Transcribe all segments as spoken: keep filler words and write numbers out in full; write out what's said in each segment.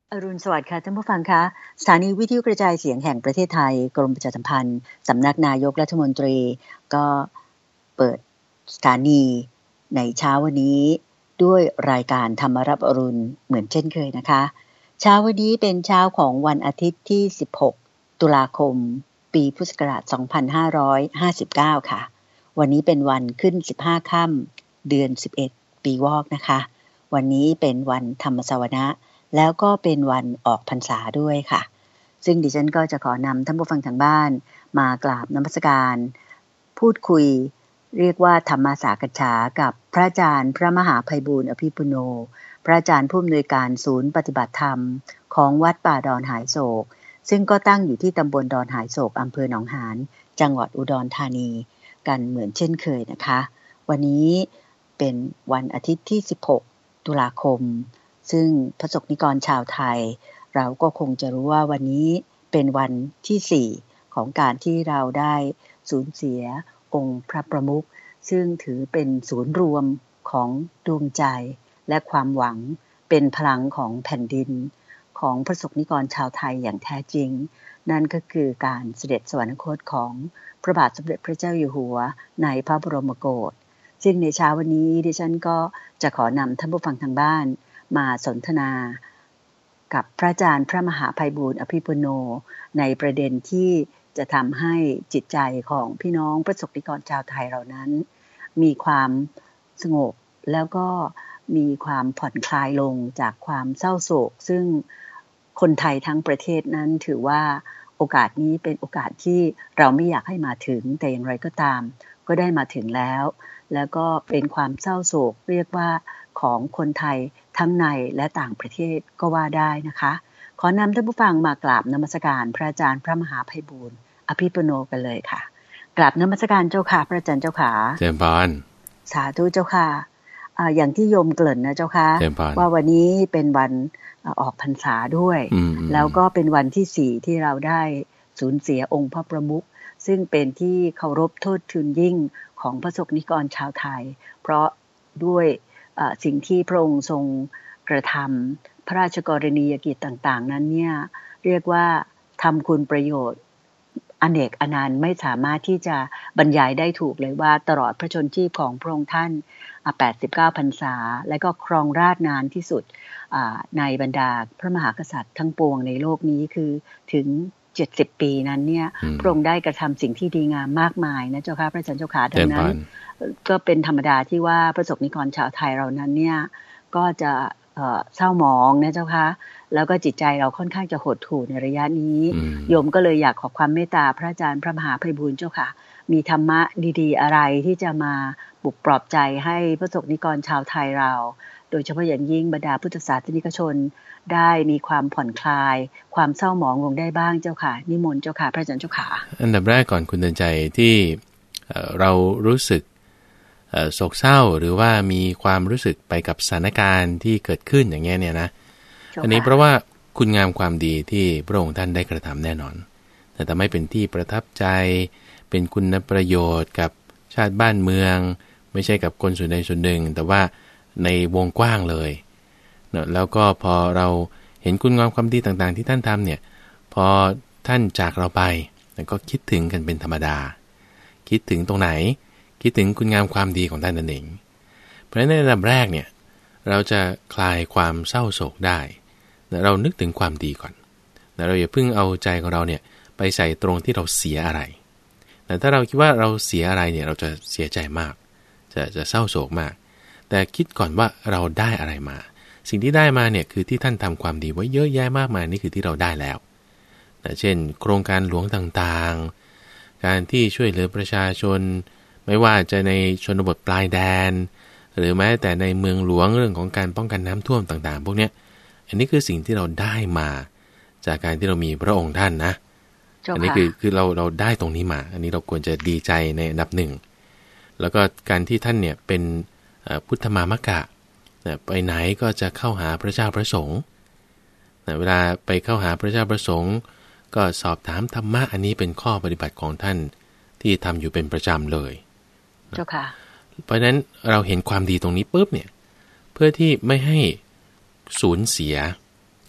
อรุณสวัสดิ์ค่ะท่านผู้ฟังคะสถานีวิทยุกระจายเสียงแห่งประเทศไทยกรมประชาสัมพันธ์สำนักนายกรัฐมนตรีก็เปิดสถานีในเช้าวันนี้ด้วยรายการธรรมรับอรุณเหมือนเช่นเคยนะคะเช้าวันนี้เป็นเช้าของวันอาทิตย์ที่สิบหกตุลาคมปีพุทธศักราชสองพันห้าร้อยห้าสิบเก้าค่ะวันนี้เป็นวันขึ้นสิบห้าค่ำเดือนสิบเอ็ดปีวอกนะคะวันนี้เป็นวันธรรมสวนะแล้วก็เป็นวันออกพรรษาด้วยค่ะซึ่งดิฉันก็จะขอนำท่านผู้ฟังทางบ้านมากราบนมัสการพูดคุยเรียกว่าธรรมสากัจฉากับพระอาจารย์พระมหาไพบูลย์อภิปุโนพระอาจารย์ผู้อำนวยการศูนย์ปฏิบัติธรรมของวัดป่าดอนหายโศกซึ่งก็ตั้งอยู่ที่ตำบลดอนหายโศกอำเภอหนองหานจังหวัดอุดรธานีกันเหมือนเช่นเคยนะคะวันนี้เป็นวันอาทิตย์ที่สิบหกตุลาคมซึ่งพระสงฆ์นิกรชาวไทยเราก็คงจะรู้ว่าวันนี้เป็นวันที่สี่ของการที่เราได้สูญเสียองค์พระประมุขซึ่งถือเป็นศูนย์รวมของดวงใจและความหวังเป็นพลังของแผ่นดินของพระสงฆ์นิกรชาวไทยอย่างแท้จริงนั่นก็คือการเสด็จสวรรคตของพระบาทสมเด็จพระเจ้าอยู่หัวในพระบรมโกศซึ่งในเช้าวันนี้ดิฉันก็จะขอนำท่านผู้ฟังทางบ้านมาสนทนากับพระอาจารย์พระมหาไพบูลย์อภิปุโนในประเด็นที่จะทำให้จิตใจของพี่น้องประสบนิกรชาวไทยเรานั้นมีความสงบแล้วก็มีความผ่อนคลายลงจากความเศร้าโศกซึ่งคนไทยทั้งประเทศนั้นถือว่าโอกาสนี้เป็นโอกาสที่เราไม่อยากให้มาถึงแต่อย่างไรก็ตามก็ได้มาถึงแล้วแล้วก็เป็นความเศร้าโศกเรียกว่าของคนไทยทั้งในและต่างประเทศก็ว่าได้นะคะขอนำท่านผู้ฟังมากราบนมัสการพระอาจารย์พระมหาไพบูลย์อภิปุโนกันเลยค่ะกราบนมัสการเจ้าค่ะพระอาจารย์เจ้าค่ะเจริญพรสาธุเจ้าค่ะอ่าอย่างที่โยมเกริ่นนะเจ้าค่ะว่าวันนี้เป็นวันออกพรรษาด้วยแล้วก็เป็นวันที่สี่ที่เราได้สูญเสียองค์พระประมุขซึ่งเป็นที่เคารพโทษทูลยิ่งของพระสงฆ์นิกรชาวไทยเพราะด้วยสิ่งที่พระองค์ทรงกระทำพระราชกรณียกิจต่างๆนั้นเนี่ยเรียกว่าทำคุณประโยชน์อเนกอนันต์ไม่สามารถที่จะบรรยายได้ถูกเลยว่าตลอดพระชนชีพของพระองค์ท่านแปดสิบเก้าพรรษาและก็ครองราชย์นานที่สุดในบรรดาพระมหากษัตริย์ทั้งปวงในโลกนี้คือถึงเจ็ดสิบปีนั้นเนี่ยพระองค์ได้กระทำสิ่งที่ดีงามมากมายนะเจ้าค่ะพระอาจารย์เจ้าค่ะดังนั้นก็เป็นธรรมดาที่ว่าพระสงฆ์นิกรชาวไทยเรานั้นเนี่ยก็จะเศร้าหมองนะเจ้าค่ะแล้วก็จิตใจเราค่อนข้างจะหดหู่ในระยะนี้โยมก็เลยอยากขอความเมตตาพระอาจารย์พระมหาไพบูลย์เจ้าค่ะมีธรรมะดีๆอะไรที่จะมาปลุกปลอบใจให้พระสงฆ์นิกรชาวไทยเราโดยเฉพาะอย่างยิ่งบรรดาพุทธศาสนิกชนได้มีความผ่อนคลายความเศร้าหมองลงได้บ้างเจ้าค่ะนิมนต์เจ้าค่ะพระอาจารย์เจ้าค่ะอันดับแรกก่อนคุณเดินใจที่เรารู้สึกโศกเศร้าหรือว่ามีความรู้สึกไปกับสถานการณ์ที่เกิดขึ้นอย่างเงี้ยเนี่ยนะอันนี้เพราะว่าคุณงามความดีที่พระองค์ท่านได้กระทำแน่นอนแต่ทำให้เป็นที่ประทับใจเป็นคุณประโยชน์กับชาติบ้านเมืองไม่ใช่กับคนส่วนใดส่วนหนึ่งแต่ว่าในวงกว้างเลยแล้วก็พอเราเห็นคุณงามความดีต่างๆที่ท่านทำเนี่ยพอท่านจากเราไปก็คิดถึงกันเป็นธรรมดาคิดถึงตรงไหนคิดถึงคุณงามความดีของท่านนั่นเองเพราะฉะนั้นในระดับแรกเนี่ยเราจะคลายความเศร้าโศกได้เรานึกถึงความดีก่อนเราอย่าเพิ่งเอาใจของเราเนี่ยไปใส่ตรงที่เราเสียอะไรแต่ถ้าเราคิดว่าเราเสียอะไรเนี่ยเราจะเสียใจมากจะจะเศร้าโศกมากแต่คิดก่อนว่าเราได้อะไรมาสิ่งที่ได้มาเนี่ยคือที่ท่านทำความดีไว้เยอะแยะมากมายนี่คือที่เราได้แล้วนะเช่นโครงการหลวงต่างๆการที่ช่วยเหลือประชาชนไม่ว่าจะในชนบทปลายแดนหรือแม้แต่ในเมืองหลวงเรื่องของการป้องกันน้ำท่วมต่างๆพวกนี้อันนี้คือสิ่งที่เราได้มาจากการที่เรามีพระองค์ท่านนะอันนี้คือคือเราเราได้ตรงนี้มาอันนี้เราควรจะดีใจในอันดับหนึ่งแล้วก็การที่ท่านเนี่ยเป็นพุทธมามกะไปไหนก็จะเข้าหาพระเจ้าพระสงฆ์เวลาไปเข้าหาพระเจ้าพระสงฆ์ก็สอบถามธรรมะอันนี้เป็นข้อปฏิบัติของท่านที่ทำอยู่เป็นประจำเลยเจ้าค่ะเพราะฉะนั้นเราเห็นความดีตรงนี้ปุ๊บเนี่ยเพื่อที่ไม่ให้สูญเสีย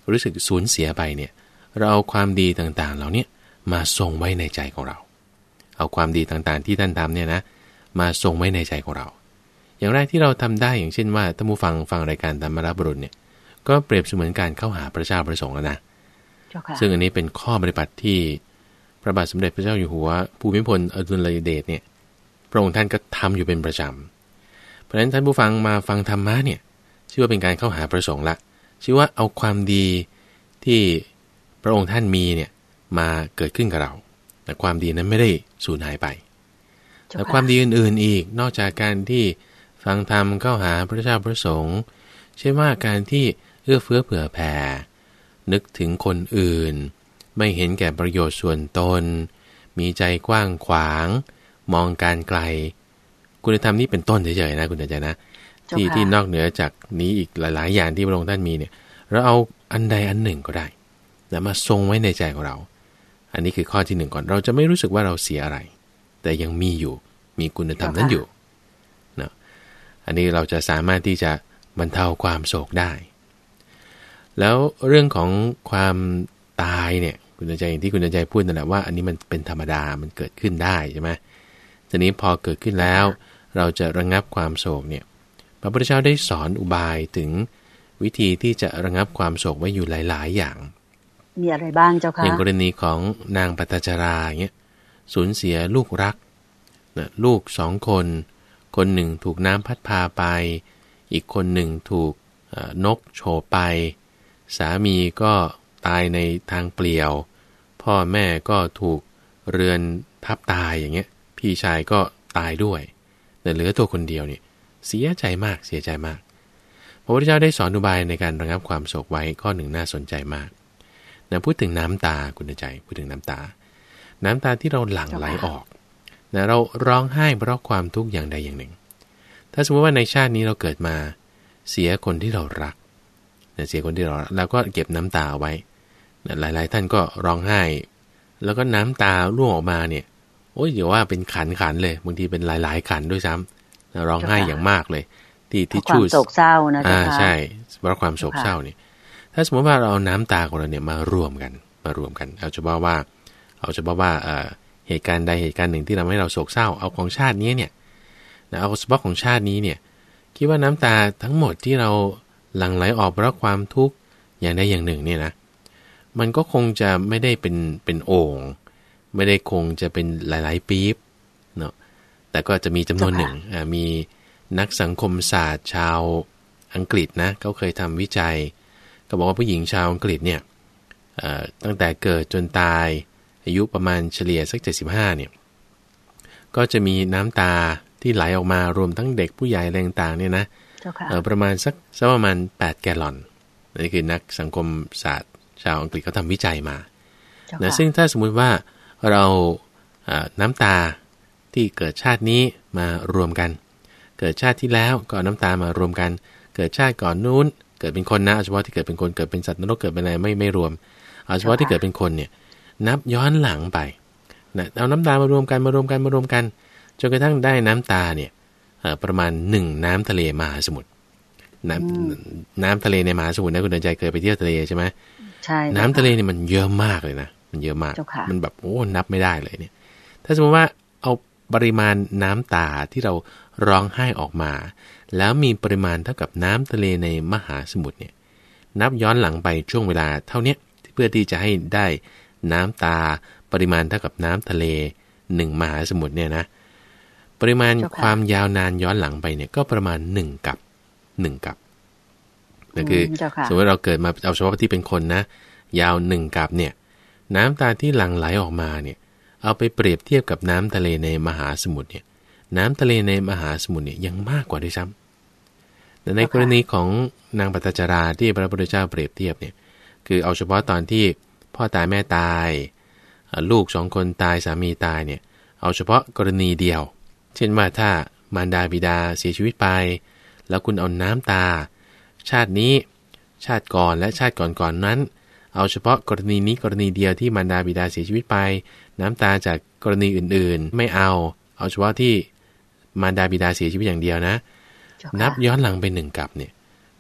รู้สึกสูญเสียไปเนี่ยเราเอาความดีต่างๆเหล่านี้มาทรงไว้ในใจของเราเอาความดีต่างๆที่ท่านทำเนี่ยนะมาทรงไว้ในใจของเราอย่างแรกที่เราทำได้อย่างเช่นว่าท่านผู้ฟังฟังรายการธรรมรับบุรุษเนี่ยก็เปรียบเสมือนการเข้าหาพระเจ้าพระสงฆ์แล้วนะซึ่งอันนี้เป็นข้อปฏิบัติที่พระบาทสมเด็จพระเจ้าอยู่หัวภูมิพลอดุลยเดชเนี่ยพระองค์ท่านก็ทำอยู่เป็นประจำเพราะฉะนั้นท่านผู้ฟังมาฟังธรรมะเนี่ยชื่อว่าเป็นการเข้าหาพระสงฆ์ละชื่อว่าเอาความดีที่พระองค์ท่านมีเนี่ยมาเกิดขึ้นกับเราแต่ความดีนั้นไม่ได้สูญหายไปแต่ความดีอื่นๆอีกนอกจากการที่ฟังธรรมเข้าหาพระเจ้าพระสงฆ์เช่นว่าการที่เอื้อเฟื้อเผื่อแผ่นึกถึงคนอื่นไม่เห็นแก่ประโยชน์ส่วนตนมีใจกว้างขวางมองการไกลคุณธรรมนี้เป็นต้นเฉยๆนะคุณอาจารย์นะที่ที่นอกเหนือจากนี้อีกหลายๆอย่างที่พระองค์ท่านมีเนี่ยเราเอาอันใดอันหนึ่งก็ได้แล้วมาทรงไว้ในใจของเราอันนี้คือข้อที่หนึ่งก่อนเราจะไม่รู้สึกว่าเราเสียอะไรแต่ยังมีอยู่มีคุณธรรมนั้นอยู่เนาะอันนี้เราจะสามารถที่จะบรรเทาความโศกได้แล้วเรื่องของความตายเนี่ยคุณใจอย่างที่คุณใจพูดนั่นแหละว่าอันนี้มันเป็นธรรมดามันเกิดขึ้นได้ใช่ไหมทีนี้พอเกิดขึ้นแล้วเราจะระงับความโศกเนี่ยพระพุทธเจ้าได้สอนอุบายถึงวิธีที่จะระงับความโศกไว้อยู่หลายๆอย่างมีอะไรบ้างเจ้าคะอย่างกรณีของนางปัตตจราเงี้ยสูญเสียลูกรักนะลูกสองคนคนหนึ่งถูกน้ำพัดพาไปอีกคนหนึ่งถูกนกโฉบไปสามีก็ตายในทางเปลี่ยวพ่อแม่ก็ถูกเรือนทับตายอย่างเงี้ยพี่ชายก็ตายด้วยแต่เหลือตัวคนเดียวเนี่ยเสียใจมากเสียใจมากพระพุทธเจ้าได้สอนอุบายในการระงับความโศกไว้ข้อหนึ่งน่าสนใจมากนะพูดถึงน้ำตาคุณใจพูดถึงน้ำตาน้ำตาที่เราหลั่งไหลออกนะเราร้องไห้เพราะความทุกข์อย่างใดอย่างหนึ่งถ้าสมมติว่าในชาตินี้เราเกิดมาเสียคนที่เรารักนะเสียคนที่เรารักเราก็เก็บน้ำตาไว้นะหลายๆท่านก็ร้องไห้แล้วก็น้ำตาร่วงออกมาเนี่ยโอ้ยอย่าว่าเป็นขันขันเลยบางทีเป็นหลายๆขันด้วยซ้ำนะร้องไห้อย่างมากเลยที่ที่ชู้ความโศกเศร้านะจ๊ะใช่เพราะความโศกเศร้าเนี่ยถ้าสมมติว่าเราเอาน้ำตาของเราเนี่ยมารวมกันมารวมกันเอาเฉพาะว่าเอาเฉพาะว่าเหตุการณ์ใดเหตุการณ์หนึ่งที่ทำให้เราโศกเศร้าเอาของชาตินี้เนี่ยเอาเฉพาะของชาตินี้เนี่ยคิดว่าน้ำตาทั้งหมดที่เราหลั่งไหลออกเพราะความทุกข์อย่างใดอย่างหนึ่งเนี่ยนะมันก็คงจะไม่ได้เป็นเป็นโอ่งไม่ได้คงจะเป็นหลายๆปี๊บเนาะแต่ก็จะมีจำนวนหนึ่งมีนักสังคมศาสตร์ชาวอังกฤษนะเขาเคยทำวิจัยก็บอกว่าผู้หญิงชาวอังกฤษเนี่ยตั้งแต่เกิดจนตายอายุประมาณเฉลี่ยสักเจ็ดสิบห้าเนี่ยก็จะมีน้ำตาที่ไหลออกมารวมทั้งเด็กผู้ใหญ่อะไรต่างๆเนี่ยนะประมาณสักสักประมาณแปดแกลลอนนี่คือนักสังคมศาสตร์ชาวอังกฤษเขาทำวิจัยมานะซึ่งถ้าสมมุติว่าเราน้ำตาที่เกิดชาตินี้มารวมกันเกิดชาติที่แล้วก็น้ำตามารวมกันเกิดชาติก่อนนู้นเกิดเป็นคนนะเฉพาะที่เกิดเป็นคนเกิดเป็นสัตว์นรกเกิดเป็นอะไรไม่ไม่รวมเอาเฉพาะที่เกิดเป็นคนเนี่ยนับย้อนหลังไปนะเอาน้ำตามารวมกันมารวมกันมารวมกันจนกระทั่งได้น้ำตาเนี่ยประมาณหนึ่งน้ำทะเลมหาสมุทรน้ำน้ำทะเลในมหาสมุทรนะคุณเดินใจเคยไปเที่ยวทะเลใช่ไหมใช่น้ำทะเลเนี่ยมันเยอะมากเลยนะมันเยอะมากมันแบบโอ้นับไม่ได้เลยเนี่ยถ้าสมมติว่าเอาปริมาณน้ำตาที่เราร้องไห้ออกมาแล้วมีปริมาณเท่ากับน้ำทะเลในมหาสมุทรเนี่ยนับย้อนหลังไปช่วงเวลาเท่านี้เพื่อที่จะให้ได้น้ำตาปริมาณเท่ากับน้ำทะเลหนึ่งมหาสมุทรเนี่ยนะปริมาณความยาวนานย้อนหลังไปเนี่ยก็ประมาณหนึ่งกับหนึ่งกับนั่นคือสมมติเราเกิดมาเอาเฉพาะที่เป็นคนนะยาวหนึ่งกับเนี่ยน้ำตาที่หลั่งไหลออกมาเนี่ยเอาไปเปรียบเทียบกับน้ำทะเลในมหาสมุทรเนี่ยน้ำทะเลในมหาสมุทรเนี่ยยังมากกว่าด้วยซ้ำแต่ในกรณีของนางปัตตจราที่พระพุทธเจ้าเปรียบเทียบเนี่ยคือเอาเฉพาะตอนที่พ่อตายแม่ตายลูกสองคนตายสามีตายเนี่ยเอาเฉพาะกรณีเดียวเช่นว่าถ้ามารดาบิดาเสียชีวิตไปแล้วคุณเอาน้ำตาชาตินี้ชาติก่อนและชาติก่อนๆนั้นเอาเฉพาะกรณีนี้กรณีเดียวที่มารดาบิดาเสียชีวิตไปน้ำตาจากกรณีอื่นๆไม่เอาเอาเฉพาะที่มารดาบิดาเสียชีวิตอย่างเดียวนะนับย้อนหลังไปหนึ่งกับเนี่ย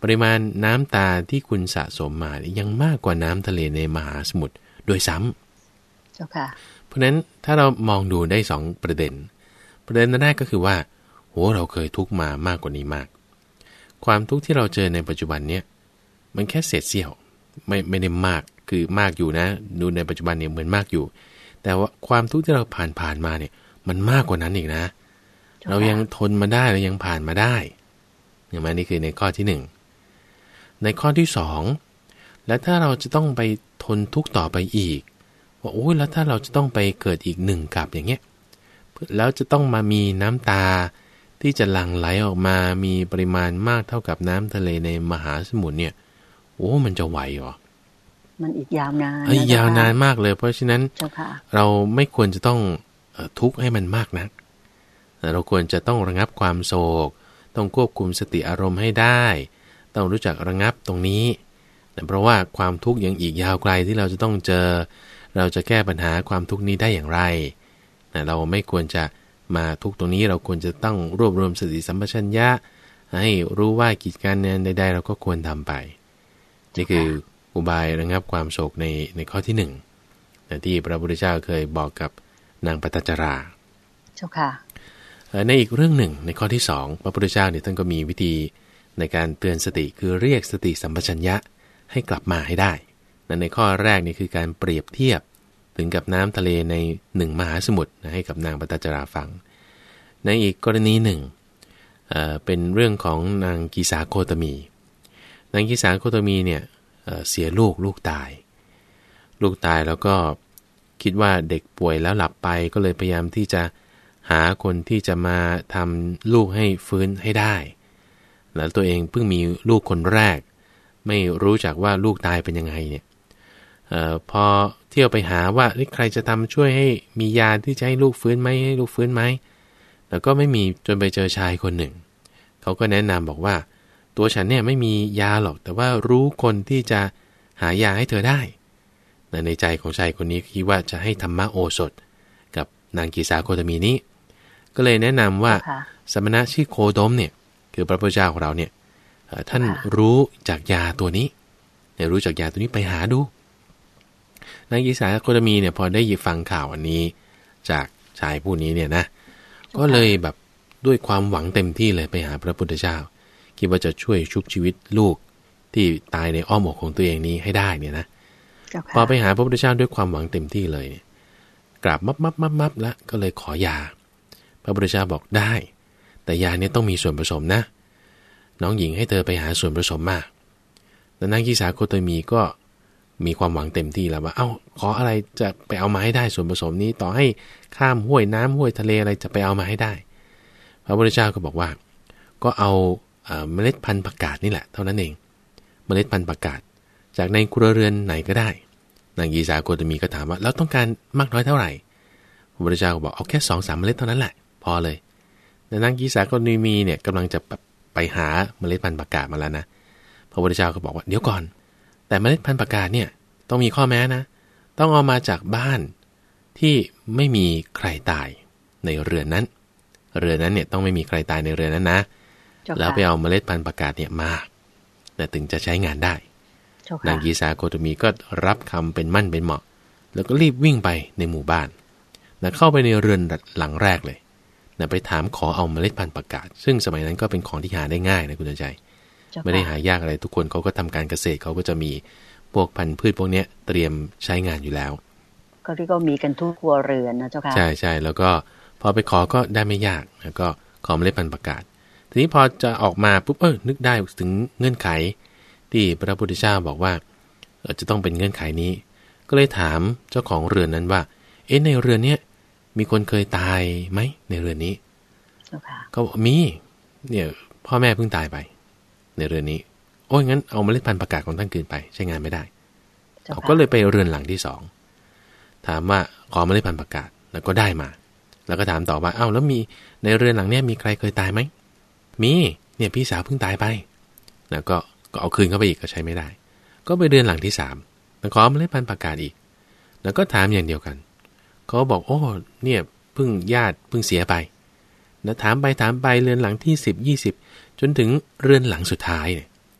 ปริมาณน้ำตาที่คุณสะสมมายังมากกว่าน้ำทะเลในมหาสมุทรโดยซ้ำเจ้าค่ะเพราะฉะนั้นถ้าเรามองดูได้สองประเด็นประเด็นแรกก็คือว่าโหเราเคยทุกข์มามากกว่านี้มากความทุกข์ที่เราเจอในปัจจุบันเนี้ยมันแค่เศษเสี้ยวไม่ไม่ได้มากคือมากอยู่นะดูในปัจจุบันเนี่ยเหมือนมากอยู่แต่ว่าความทุกข์ที่เราผ่านผ่านมาเนี่ยมันมากกว่านั้นอีกนะเรายังทนมาได้เรายังผ่านมาได้อย่างนี้นี่คือในข้อที่หนึ่งในข้อที่สองแล้วถ้าเราจะต้องไปทนทุกข์ต่อไปอีกว่าโอ้ยแล้วถ้าเราจะต้องไปเกิดอีกหนึ่งกับอย่างเงี้ยแล้วจะต้องมามีน้ำตาที่จะหลั่งไหลออกมามีปริมาณมากเท่ากับน้ำทะเลในมหาสมุทรเนี่ยโอ้มันจะไหวเหรอมันอีกยาวนานเอ้ยยาวนานมากเลยเพราะฉะนั้นเราไม่ควรจะต้องทุกข์ให้มันมากนักเราควรจะต้องระงับความโศกต้องควบคุมสติอารมณ์ให้ได้ต้องรู้จักระงับตรงนี้เพราะว่าความทุกข์ยังอีกยาวไกลที่เราจะต้องเจอเราจะแก้ปัญหาความทุกข์นี้ได้อย่างไรเราไม่ควรจะมาทุกตรงนี้เราควรจะต้องรวบรวมสติสัมปชัญญะให้รู้ว่ากิจการงานใดๆเราก็ควรทำไปนี่คืออุบายระงับความโศกในในข้อที่หนึ่งที่พระพุทธเจ้าเคยบอกกับนางปตัจจราเจ้าค่ะในอีกเรื่องหนึ่งในข้อที่สองพระพุทธเจ้าเนี่ยท่านก็มีวิธีในการเตือนสติคือเรียกสติสัมปชัญญะให้กลับมาให้ได้ในข้อแรกนี่คือการเปรียบเทียบถึงกับน้ำทะเลในหนึ่งมหาสมุทรให้กับนางปตัจจราฟังในอีกกรณีหนึ่ง เอ่อ เป็นเรื่องของนางกีสาโคตมีนางกีสาโคตมีเนี่ยเอ่อเสียลูกลูกตายลูกตายแล้วก็คิดว่าเด็กป่วยแล้วหลับไปก็เลยพยายามที่จะหาคนที่จะมาทำลูกให้ฟื้นให้ได้แล้วตัวเองเพิ่งมีลูกคนแรกไม่รู้จักว่าลูกตายเป็นยังไงเนี่ยเอ่อพอเที่ยวไปหาว่าใครจะทำช่วยให้มียาที่จะให้ลูกฟื้นไหมให้ลูกฟื้นไหมแล้วก็ไม่มีจนไปเจอชายคนหนึ่งเขาก็แนะนำบอกว่าตัวฉันเนี่ยไม่มียาหรอกแต่ว่ารู้คนที่จะหายาให้เธอได้ในใจของชายคนนี้คิดว่าจะให้ธรรมโอสถกับนางกีสาโคตมีนี้ก็เลยแนะนำว่าสมณะชื่อโคดมเนี่ยคือพระพุทธเจ้าของเราเนี่ยท่านรู้จากยาตัวนี้เนี่ยรู้จากยาตัวนี้ไปหาดูนางกีสาโคตมีเนี่ยพอได้ยินฟังข่าวอันนี้จากชายผู้นี้เนี่ยนะก็เลยแบบด้วยความหวังเต็มที่เลยไปหาพระพุทธเจ้าคิดว่าจะช่วยชุบชีวิตลูกที่ตายในอ้อมอกของตัวเองนี้ให้ได้เนี่ยนะพอไปหาพระพุทธเจ้าด้วยความหวังเต็มที่เลยกราบมับมับมับมับแล้วก็เลยขอยาพระพุทธเจ้าบอกได้แต่ยาเนี่ยต้องมีส่วนผสมนะน้องหญิงให้เธอไปหาส่วนผสมมาแต่นางกีสาโคตมีก็มีความหวังเต็มที่แล้วว่าเอ้าขออะไรจะไปเอามาให้ได้ส่วนผสมนี้ต่อให้ข้ามห้วยน้ำห้วยทะเลอะไรจะไปเอามาให้ได้พระพุทธเจ้าก็บอกว่าก็เอาเมล็ดพันธุ์ผักกาดนี่แหละเท่านั้นเองเมล็ดพันธุ์ผักกาดจากในครัวเรือนไหนก็ได้นางกีสาโคตมีก็ถามว่าแล้วต้องการมากน้อยเท่าไหร่พระพุทธเจ้าก็บอกเอาแค่ สองถึงสาม เมล็ดเท่านั้นแหละพอเลยแต่นางกีสาโคตมีเนี่ยกำลังจะไปหาเมล็ดพันธุ์ผักกาดมาแล้วนะพระพุทธเจ้าก็บอกว่าเดี๋ยวก่อนแต่เมล็ดพันธุ์ผักกาดเนี่ยต้องมีข้อแม้นะต้องเอามาจากบ้านที่ไม่มีใครตายในเรือนนั้นเรือนนั้นเนี่ยต้องไม่มีใครตายในเรือนนั้นนะแล้วไปเอาเมล็ดพันธุ์ผักกาดเนี่ยมาแต่ถึงจะใช้งานได้นางกีสาโคตมีก็รับคำเป็นมั่นเป็นเหมาะแล้วก็รีบวิ่งไปในหมู่บ้านนะเข้าไปในเรือนหลังแรกเลยนะไปถามขอเอาเมล็ดพันธุ์ผักกาดซึ่งสมัยนั้นก็เป็นของที่หาได้ง่ายนะคุณใจไม่ได้หายากอะไรทุกคนเขาก็ทำการเกษตรเขาก็จะมีพวกพันธุ์พืชพวกนี้เตรียมใช้งานอยู่แล้วก็ที่ก็มีกันทุกครัวเรือนนะเจ้าค่ะใช่ใช่แล้วก็พอไปขอก็ได้ไม่ยากแล้วก็ขอเมล็ดพันธุ์ผักกาดทีนี้พอจะออกมาปุ๊บเออนึกได้ถึงเงื่อนไขที่พระพุทธเจ้าบอกว่าจะต้องเป็นเงื่อนไขนี้ก็เลยถามเจ้าของเรือนนั้นว่าเอ๊ะในเรือนเนี้ยมีคนเคยตายไหมในเรือนนี้ก็มีเนี่ยพ่อแม่เพิ่งตายไปในเรือนนี้โอ้ยงั้นเอาเมล็ดพันธุ์ผักกาดของท่านคืนไปใช้งานไม่ได้เขาก็เลยไปเรือนหลังที่สองถามว่าขอเมล็ดพันธุ์ผักกาดแล้วก็ได้มาแล้วก็ถามต่อว่าเอ้าแล้วมีในเรือนหลังเนี้ยมีใครเคยตายไหมมีเนี่ยพี่สาวเพิ่งตายไปแล้วก็ก็เอาคืนเข้าไปอีกก็ใช้ไม่ได้ก็ไปเรือนหลังที่สามแล้วขอเมล็ดพันธุ์ผักกาดอีกแล้วก็ถามอย่างเดียวกันเขาบอกโอ้เนี่ยเพิ่งญาติเพิ่งเสียไปแล้วถามไปถามไปเรือนหลังที่สิบ ยี่สิบจนถึงเรือนหลังสุดท้ายเนี่ย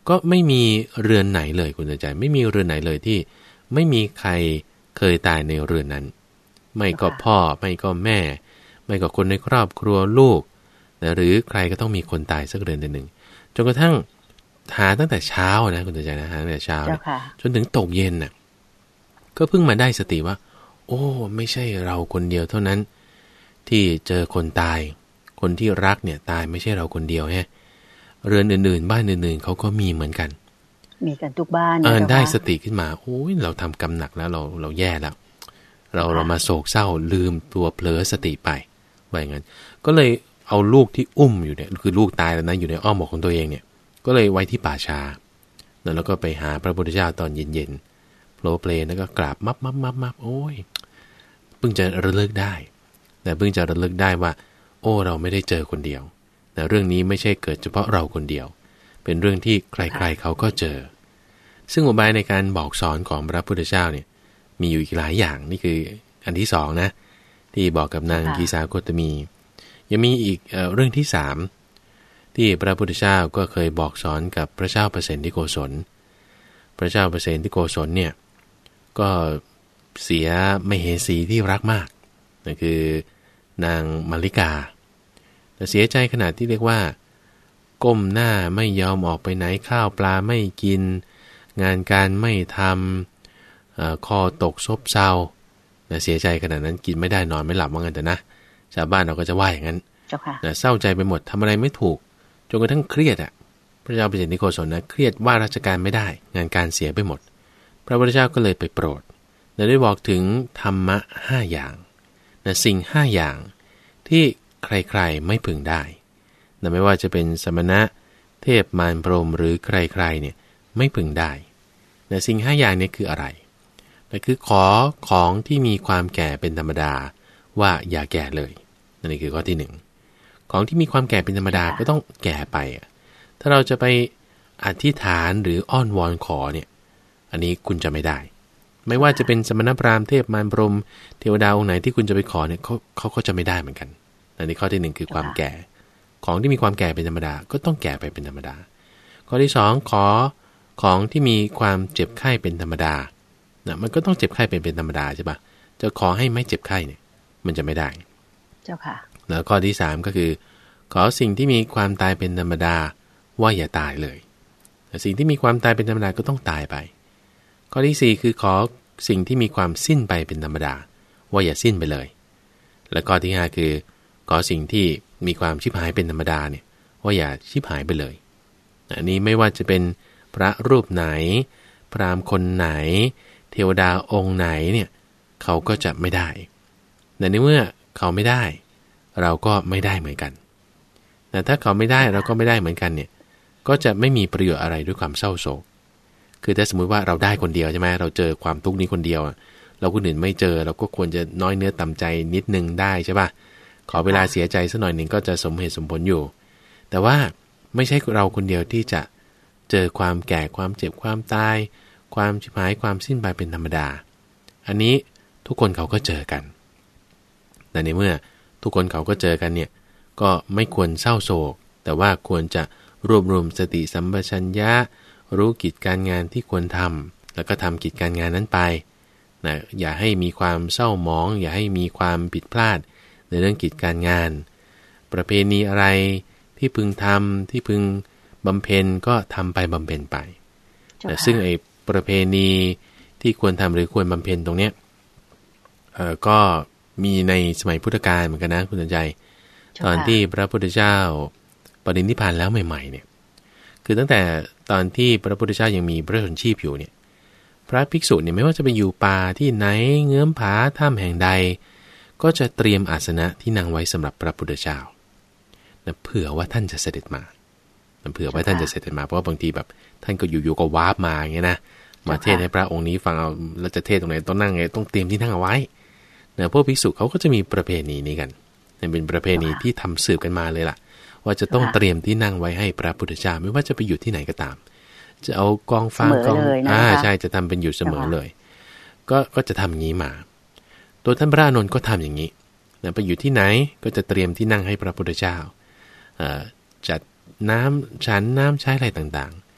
ก็ไม่มีเรือนไหนเลยคุณใจไม่มีเรือนไหนเลยที่ไม่มีใครเคยตายในเรือนนั้นไม่ก็พ่อไม่ก็แม่ไม่ก็คนในครอบครัวลูกนะหรือใครก็ต้องมีคนตายสักเรือนหนึ่งจนกระทั่งหาตั้งแต่เช้านะคุณใจนะหาตั้งแต่เช้าจนถึงตกเย็นน่ะก็เพิ่งมาได้สติว่าโอ้ไม่ใช่เราคนเดียวเท่านั้นที่เจอคนตายคนที่รักเนี่ยตายไม่ใช่เราคนเดียวฮะเรือนอื่นๆบ้านอื่นๆเขาก็มีเหมือนกันมีกันทุกบ้านเออได้สติขึ้นมาโอ้ยเราทำกรรมหนักแล้วเราเราแย่แล้วเราเรามาโศกเศร้าลืมตัวเผลอสติไปว่าอย่างนั้นก็เลยเอาลูกที่อุ้มอยู่เนี่ยคือลูกตายแล้วนะอยู่ในอ้อมอกของตัวเองเนี่ยก็เลยไว้ที่ป่าช้าแล้วก็ไปหาพระพุทธเจ้าตอนเย็นๆโผล่เพลแล้วก็กราบมับมับมับมับโอ้ยเพิ่งจะระลึกได้แต่เพิ่งจะระลึกได้ว่าโอ้เราไม่ได้เจอคนเดียวแต่เรื่องนี้ไม่ใช่เกิดเฉพาะเราคนเดียวเป็นเรื่องที่ใครๆเขาก็เจอซึ่งอุบายในการบอกสอนของพระพุทธเจ้าเนี่ยมีอยู่อีกหลายอย่างนี่คืออันที่สองนะที่บอกกับนางกีสาโคตมียังมีอีก เอ่อ เรื่องที่สามที่พระพุทธเจ้าก็เคยบอกสอนกับพระเจ้าประเสนที่โกศลพระเจ้าประเสนที่โกศลเนี่ยก็เสียมเหสีที่รักมากนั่นคือนางมาริกาแต่เสียใจขนาดที่เรียกว่าก้มหน้าไม่ยอมออกไปไหนข้าวปลาไม่กินงานการไม่ทำคอตกซบเซาเสียใจขนาดนั้นกินไม่ได้นอนไม่หลับว่างั้นแต่นะชาวบ้านเราก็จะว่าอย่างนั้นเศร้าใจไปหมดทำอะไรไม่ถูกจนกระทั่งเครียดอ่ะพระเจ้าประเสนที่โกศลนะเครียดว่าราชการไม่ได้งานการเสียไปหมดพระพุทธเจ้าก็เลยไปโปรดได้บอกถึงธรรมะห้าอย่างนะสิ่งห้าอย่างที่ใครๆไม่พึงได้นะไม่ว่าจะเป็นสมณะเทพมารพรหมหรือใครๆเนี่ยไม่พึงได้นะสิ่งห้าอย่างนี้คืออะไรนะคือขอของที่มีความแก่เป็นธรรมดาว่าอย่าแก่เลยนี่คือข้อที่หนึ่งของที่มีความแก่เป็นธรรมดาก็ต้องแก่ไปถ้าเราจะไปอธิษฐานหรืออ้อนวอนขอเนี่ยอันนี้คุณจะไม่ได้ไม่ว่าจะเป็นสมณพราหมณ์เทพมารพรหมเทวดาองค์ไหนที่คุณจะไปขอเนี่ยเขาเขาก็จะไม่ได้เหมือนกันอันนี้ข้อที่หนึ่งคือความแก่ของที่มีความแก่เป็นธรรมดาก็ต้องแก่ไปเป็นธรรมดาข้อที่สองขอของที่มีความเจ็บไข้เป็นธรรมดานะมันก็ต้องเจ็บไข้เป็นเป็นธรรมดาใช่ปะจะขอให้ไม่เจ็บไข้เนี่ยมันจะไม่ได้เจ้าค่ะแล้วข้อที่สามก็คือขอสิ่งที่มีความตายเป็นธรรมดาว่าอย่าตายเลยแต่สิ่งที่มีความตายเป็นธรรมดาก็ต้องตายไปข้อที่สี่คือขอสิ่งที่มีความสิ้นไปเป็นธรรมดาว่าอย่าสิ้นไปเลยและข้อที่ห้าคือขอสิ่งที่มีความชิบหายเป็นธรรมดาเนี่ยว่าอย่าชิบหายไปเลยอันนี้ไม่ว่าจะเป็นพระรูปไหนพราหมณ์คนไหนเทวดาองค์ไหนเนี่ยเขาก็จะไม่ได้แต่ในเมื่อเขาไม่ได้เราก็ไม่ได้เหมือนกันแต่ถ้าเขาไม่ได้เราก็ไม่ได้เหมือนกันเนี่ยก็จะไม่มีประโยชน์อะไรด้วยความเศร้าโศกคือถ้าสมมุติว่าเราได้คนเดียวใช่ไหมเราเจอความทุกข์นี้คนเดียวเราคนอื่นไม่เจอเราก็ควรจะน้อยเนื้อต่ำใจนิดนึงได้ใช่ป่ะขอเวลาเสียใจสักหน่อยหนึ่งก็จะสมเหตุสมผลอยู่แต่ว่าไม่ใช่เราคนเดียวที่จะเจอความแก่ความเจ็บความตายความชิบหายความสิ้นไปเป็นธรรมดาอันนี้ทุกคนเขาก็เจอกันแต่ในเมื่อทุกคนเขาก็เจอกันเนี่ยก็ไม่ควรเศร้าโศกแต่ว่าควรจะรวบรวมสติสัมปชัญญะรู้กิจการงานที่ควรทำแล้วก็ทำกิจการงานนั้นไปนะอย่าให้มีความเศร้าหมองอย่าให้มีความผิดพลาดในเรื่องกิจการงานประเพณีอะไรที่พึงทำที่พึงบำเพ็ญก็ทำไปบำเพ็ญไปแต่ซึ่งไอ้ประเพณีที่ควรทำหรือควรบำเพ็ญตรงเนี้ยเอ่อก็มีในสมัยพุทธกาลเหมือนกันนะคุณสนใจตอนที่พระพุทธเจ้าปรินิพพานแล้วใหม่ๆเนี่ยคือตั้งแต่ตอนที่พระพุทธเจ้ายังมีพระชนชีพอยู่เนี่ยพระภิกษุเนี่ยไม่ว่าจะไปอยู่ป่าที่ไหนเงื้อมผาถ้ำแห่งใดก็จะเตรียมอาสนะที่นั่งไว้สำหรับพระพุทธเจ้านะเผื่อว่าท่านจะเสด็จมาเผื่อว่าท่านจะเสด็จมาเพราะว่าบางทีแบบท่านก็อยู่ๆก็วาร์ปมาอย่างเงี้ยนะมาเทศให้พระองค์นี้ฟังเอาแล้วจะเทศตรงไหนต้องนั่งไงต้องเตรียมที่นั่งเอาไว้เนี่ยพวกภิกษุเขาก็จะมีประเพณีนี้กันเป็นประเพณีที่ทำสืบกันมาเลยล่ะว่าจะต้องเตรียมที่นั่งไว้ให้พระพุทธเจ้าไม่ว่าจะไปอยู่ที่ไหนก็ตามจะเอากองฟางกองอ่าใช่จะทำเป็นอยู่เสมอเลยก็ก็จะทำอย่างนี้มาตัวท่านพระอานนท์ก็ทำอย่างนี้นะไปอยู่ที่ไหนก็จะเตรียมที่นั่งให้พระพุทธเจ้าจัดน้ำฉันน้ำใช้อะไรต่างๆ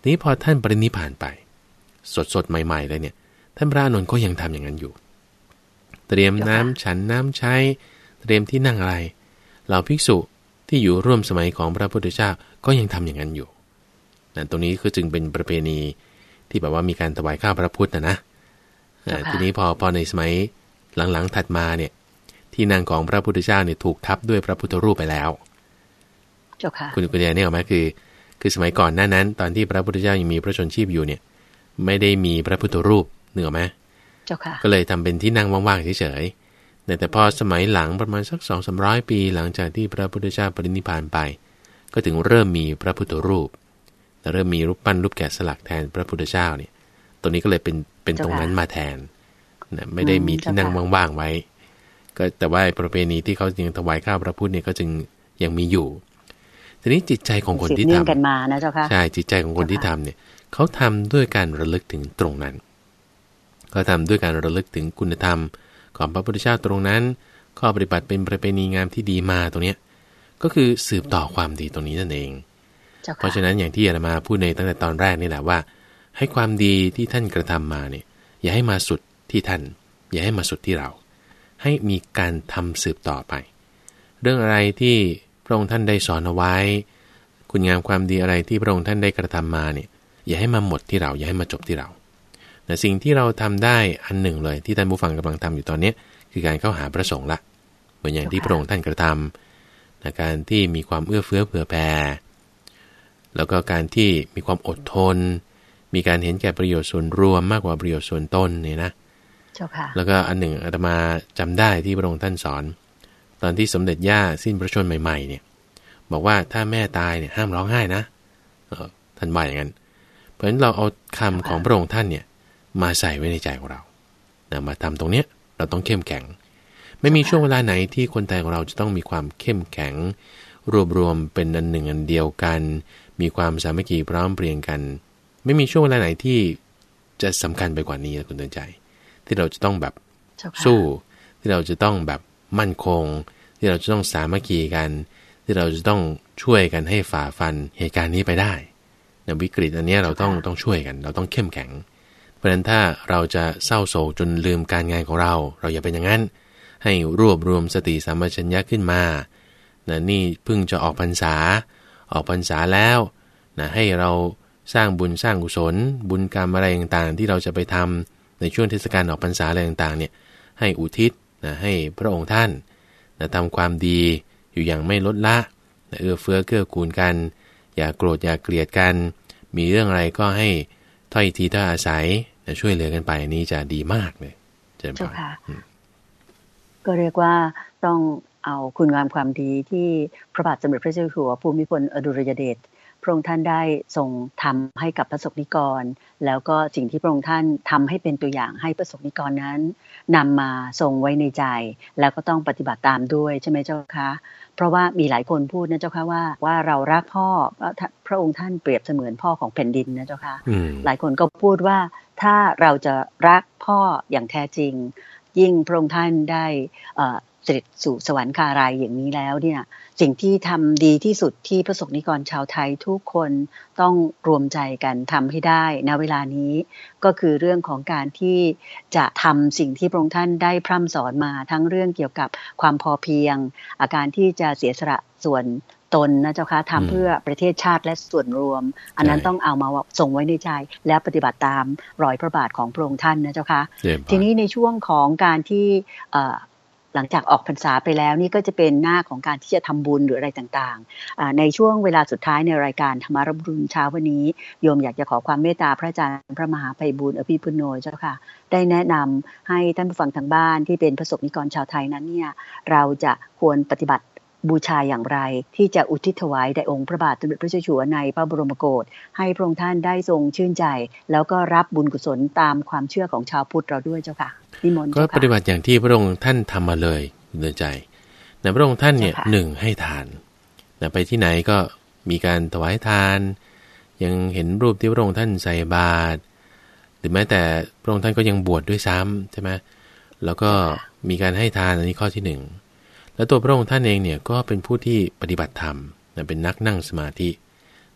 นี้พอท่านปรินิพพานไปสดๆใหม่ๆเลยเนี่ยท่านพระอานนท์ก็ยังทำอย่างนั้นอยู่เตรียมน้ำฉันน้ำใช้เตรียมที่นั่งอะไรเหล่าภิกษุที่อยู่ร่วมสมัยของพระพุทธเจ้าก็ยังทำอย่างนั้นอยู่นั่นตรงนี้คือจึงเป็นประเพณีที่แบบว่ามีการถวายข้าวพระพุทธนะนะทีนี้พอพอในสมัยหลังๆถัดมาเนี่ยที่นั่งของพระพุทธเจ้าเนี่ยถูกทับด้วยพระพุทธรูปไปแล้วคุณคุณยายเนี่ยหรอไหมคือคือสมัยก่อนหน้านั้นตอนที่พระพุทธเจ้ายังมีพระชนชีพอยู่เนี่ยไม่ได้มีพระพุทธรูปเหนือไหมก็เลยทำเป็นที่นั่งว่างๆเฉยๆแต่พอสมัยหลังประมาณสักสองสามร้อยปีหลังจากที่พระพุทธเจ้าปรินิพพานไปก็ถึงเริ่มมีพระพุทธรูปแต่เริ่มมีรูปปั้นรูปแกะสลักแทนพระพุทธเจ้าเนี่ยตัวนี้ก็เลยเป็นเป็นตรงนั้นมาแทนนะไม่ได้มีที่นั่งว่างๆไว้ก็แต่ว่าประเพณีที่เขายังถวายข้าวพระพุทธเนี่ยก็จึงยังมีอยู่ทีนี้จิตใจของคนที่ทำกันมานะเจ้าค่ะใช่จิตใจของคนที่ทำเนี่ยเขาทำด้วยการระลึกถึงตรงนั้นเขาทำด้วยการระลึกถึงคุณธรรมของพระพุทธเจ้าตรงนั้นข้อปฏิบัติเป็นประเพณีงามที่ดีมาตรงนี้ก็คือสืบต่อความดีตรงนี้นั่นเองเพราะฉะนั้นอย่างที่อาตมาพูดในตั้งแต่ตอนแรกนี่แหละว่าให้ความดีที่ท่านกระทำมาเนี่ยอย่าให้มาสุดที่ท่านอย่าให้มาสุดที่เราให้มีการทำสืบต่อไปเรื่องอะไรที่พระองค์ท่านได้สอนเอาไว้คุณงามความดีอะไรที่พระองค์ท่านได้กระทำมาเนี่ยอย่าให้มาหมดที่เราอย่าให้มาจบที่เราแต่สิ่งที่เราทำได้อันหนึ่งเลยที่ท่านผู้ฟังกำลังทำอยู่ตอนนี้คือการเข้าหาพระสงฆ์ละเหมือนอย่างที่พระองค์ท่านกระทำในการที่มีความเอื้อเฟื้อเผื่อแผ่แล้วก็การที่มีความอดทนมีการเห็นแก่ประโยชน์ส่วนรวมมากกว่าประโยชน์ส่วนตนเนี่ยนะแล้วก็อันหนึ่งอาตมาจำได้ที่พระองค์ท่านสอนตอนที่สมเด็จย่าสิ้นพระชนม์ใหม่ๆเนี่ยบอกว่าถ้าแม่ตายเนี่ยห้ามร้องไห้นะท่านว่าอย่างนั้นเพราะฉะนั้นเราเอาคำของพระองค์ท่านเนี่ยมาใส่ไว้ในใจของเรานะมาทำตรงเนี้ยเราต้องเข้มแข็งไม่มีช่วงเวลาไหนที่คนไทยของเราจะต้องมีความเข้มแข็งรวบรวมเป็นอันหนึ่งอันเดียวกันมีความสามัคคีพร้อมเพรียงกันไม่มีช่วงเวลาไหนที่จะสำคัญไปกว่านี้นะคุณเตือนใจที่เราจะต้องแบบสู้ที่เราจะต้องแบบมั่นคงที่เราจะต้องสามัคคีกันที่เราจะต้องช่วยกันให้ฝ่าฟันเหตุการณ์นี้ไปได้ในวิกฤตอันนี้เราต้องต้องช่วยกันเราต้องเข้มแข็งเพราะฉะนั้นถ้าเราจะเศร้าโศกจนลืมการงานของเราเราอย่าเป็นอย่างนั้นให้รวบรวมสติสัมปชัญญะขึ้นมานะนี่เพิ่งจะออกพรรษาออกพรรษาแล้วนะให้เราสร้างบุญสร้างกุศลบุญกรรมอะไรต่างๆที่เราจะไปทำในช่วงเทศกาลออกพรรษาอะไรต่างๆเนี่ยให้อุทิศนะให้พระองค์ท่านนะทำความดีอยู่อย่างไม่ลดละนะเอื้อเฟื้อเกื้อกูลกันอย่าโกรธอย่าเกลียดกันมีเรื่องอะไรก็ให้ถ้อยทีถ้อยอาศัยนะช่วยเหลือกันไปนี้จะดีมากเลยเจ้าค่ะก็เรียกว่าต้องเอาคุณงามความดีที่พระบาทสมเด็จพระเจ้าอยู่หัวภูมิพลอดุลยเดชพระองค์ท่านได้ทรงทำให้กับพระสงฆ์นิกรแล้วก็สิ่งที่พระองค์ท่านทำให้เป็นตัวอย่างให้พระสงฆ์นิกรนั้นนำมาทรงไว้ในใจแล้วก็ต้องปฏิบัติตามด้วยใช่ไหมเจ้าคะเพราะว่ามีหลายคนพูดนะเจ้าค่ะว่าว่าเรารักพ่อพระองค์ท่านเปรียบเสมือนพ่อของแผ่นดินนะเจ้าค่ะหลายคนก็พูดว่าถ้าเราจะรักพ่ออย่างแท้จริงยิ่งพระองค์ท่านได้เสด็จสู่สวรรคารายอย่างนี้แล้วเนี่ยสิ่งที่ทำดีที่สุดที่พระสงฆ์นิกรชาวไทยทุกคนต้องรวมใจกันทำให้ได้ณเวลานี้ก็คือเรื่องของการที่จะทำสิ่งที่พระองค์ท่านได้พร่ำสอนมาทั้งเรื่องเกี่ยวกับความพอเพียงอาการที่จะเสียสละส่วนตนนะเจ้าค่ะทำเพื่อประเทศชาติและส่วนรวมอันนั้นต้องเอามาส่งไว้ในใจและปฏิบัติตามรอยพระบาทของพระองค์ท่านนะเจ้าค่ะทีนี้ในช่วงของการที่หลังจากออกพรรษาไปแล้วนี่ก็จะเป็นหน้าของการที่จะทำบุญหรืออะไรต่างๆในช่วงเวลาสุดท้ายในรายการธรรมรับบุญเช้าวันนี้โยมอยากจะขอความเมตตาพระอาจารย์พระมหาไพบูลย์อภิปุณโญเจ้าค่ะได้แนะนำให้ท่านผู้ฟังทางบ้านที่เป็นประสบนิกรชาวไทยนั้นเนี่ยเราจะควรปฏิบัติบูชาอย่างไรที่จะอุทิศถวายแด่องค์พระบาทสมเด็จพระเจ้าอยู่หัวในพระบรมโกศให้พระองค์ท่านได้ทรงชื่นใจแล้วก็รับบุญกุศลตามความเชื่อของชาวพุทธเราด้วยเจ้าค่ะนิมนต์ก็ปฏิบัติอย่างที่พระองค์ท่านทำมาเลยเดินใจแต่พระองค์ท่านเนี่ยหนึ่งให้ทานแต่ไปที่ไหนก็มีการถวายทานยังเห็นรูปที่พระองค์ท่านใส่บาตรหรือแม้แต่พระองค์ท่านก็ยังบวช ด, ด้วยซ้ำใช่ไหมแล้วก็มีการให้ทานอันนี้ข้อที่หนึ่งแล้วตัวพระองค์ท่านเองเนี่ยก็เป็นผู้ที่ปฏิบัติธรรมเป็นนักนั่งสมาธิ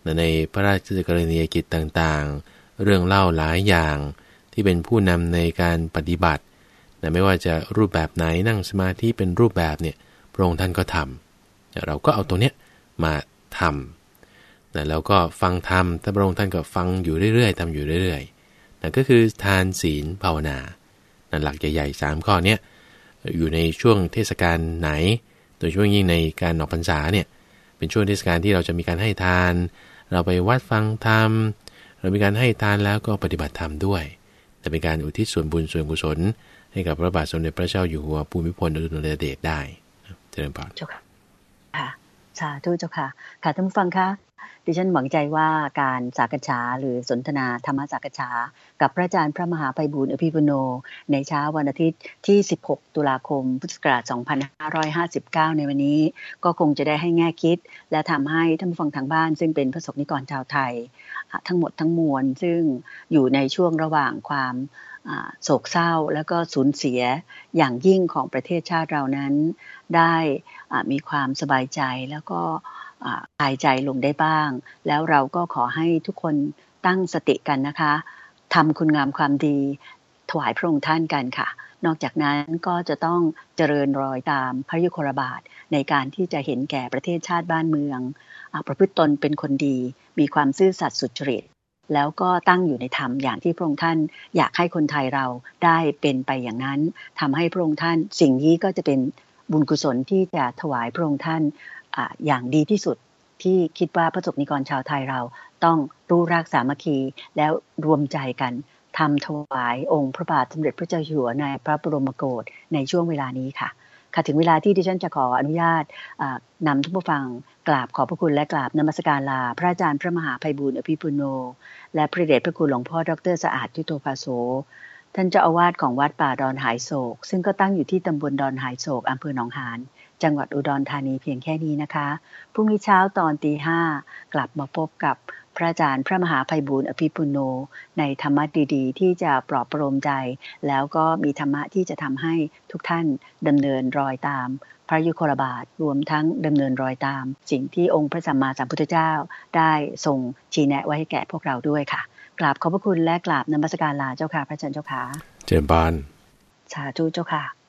ในพระราชกรณียกิจต่างๆเรื่องเล่าหลายอย่างที่เป็นผู้นำในการปฏิบัติแต่ไม่ว่าจะรูปแบบไหนนั่งสมาธิเป็นรูปแบบเนี่ยพระองค์ท่านก็ทำเราก็เอาตัวเนี้ยมาทำแต่แล้วก็ฟังธรรมแต่พระองค์ท่านก็ฟังอยู่เรื่อยๆทำอยู่เรื่อยๆนั่นก็คือทานศีลภาวนานั่นหลักใหญ่ๆสามข้อเนี้ยอยู่ในช่วงเทศกาลไหนโดยเฉพาะยิ่งในการออกพรรษาเนี่ยเป็นช่วงเทศกาลที่เราจะมีการให้ทานเราไปวัดฟังธรรมเรามีการให้ทานแล้วก็ปฏิบัติธรรมด้วยแต่เป็นการอุทิศส่วนบุญส่วนกุศลให้กับพระบาทสมเด็จพระเจ้าอยู่หัวภูมิพลอดุลยเดชได้เจริญพรเจ้าค่ะค่ะสาธุเจ้าค่ะค่ะท่านผู้ฟังคะดิฉันหวังใจว่าการสักษาหรือสนทนาธรรมสักษากับพระอาจารย์พระมหาไพบูลย์อภิปุโนในเช้าวันอาทิตย์ที่สิบหกตุลาคมพุทธศักราชสองพันห้าร้อยห้าสิบเก้าในวันนี้ก็คงจะได้ให้แง่คิดและทำให้ท่านผู้ฟังทางบ้านซึ่งเป็นประสบนิกรชาวไทยทั้งหมดทั้งมวลซึ่งอยู่ในช่วงระหว่างความโศกเศร้าแล้วก็สูญเสียอย่างยิ่งของประเทศชาติเรานั้นได้มีความสบายใจแล้วก็คลายใจลงได้บ้างแล้วเราก็ขอให้ทุกคนตั้งสติกันนะคะทำคุณงามความดีถวายพระองค์ท่านกันค่ะนอกจากนั้นก็จะต้องเจริญรอยตามพระยุคลบาทในการที่จะเห็นแก่ประเทศชาติบ้านเมืองประพฤติตนเป็นคนดีมีความซื่อสัตย์สุจริตแล้วก็ตั้งอยู่ในธรรมอย่างที่พระองค์ท่านอยากให้คนไทยเราได้เป็นไปอย่างนั้นทำให้พระองค์ท่านสิ่งนี้ก็จะเป็นบุญกุศลที่จะถวายพระองค์ท่านอ่าอย่างดีที่สุดที่คิดว่าพระสงฆ์นิกรชาวไทยเราต้องรู้รักสามัคคีแล้วรวมใจกันทำถวายองค์พระบาทสมเด็จพระเจ้าอยู่หัวในพระบรมโกศในช่วงเวลานี้ค่ะค่ะถึงเวลาที่ดิฉันจะขออนุญาตนำท่านผู้ฟังกราบขอบพระคุณและกราบนมัสการลาพระอาจารย์พระมหาไพบูลย์อภิปุโนและพระเดชพระคุณหลวงพ่อดร.สะอาดยุโตภาโสท่านเจ้าอาวาสของวัดป่าดอนหายโศกซึ่งก็ตั้งอยู่ที่ตำบลดอนหายโศกอำเภอหนองหานจังหวัดอุดรธานีเพียงแค่นี้นะคะพรุ่งนี้เช้าตอนตีห้ากลับมาพบกับพระอาจารย์พระมหาไพบูลย์อภิปุโนในธรรมะดีๆที่จะปลอบประโลมใจแล้วก็มีธรรมะที่จะทำให้ทุกท่านดำเนินรอยตามพระยุคลบาทรวมทั้งดำเนินรอยตามสิ่งที่องค์พระสัมมาสัมพุทธเจ้าได้ทรงชี้แนะไว้ให้แก่พวกเราด้วยค่ะกราบขอบพระคุณและกราบนมัสการลาเจ้าค่ะพระอาจารย์เจ้าค่ะเจริญพรสาธุเจ้าค่ะ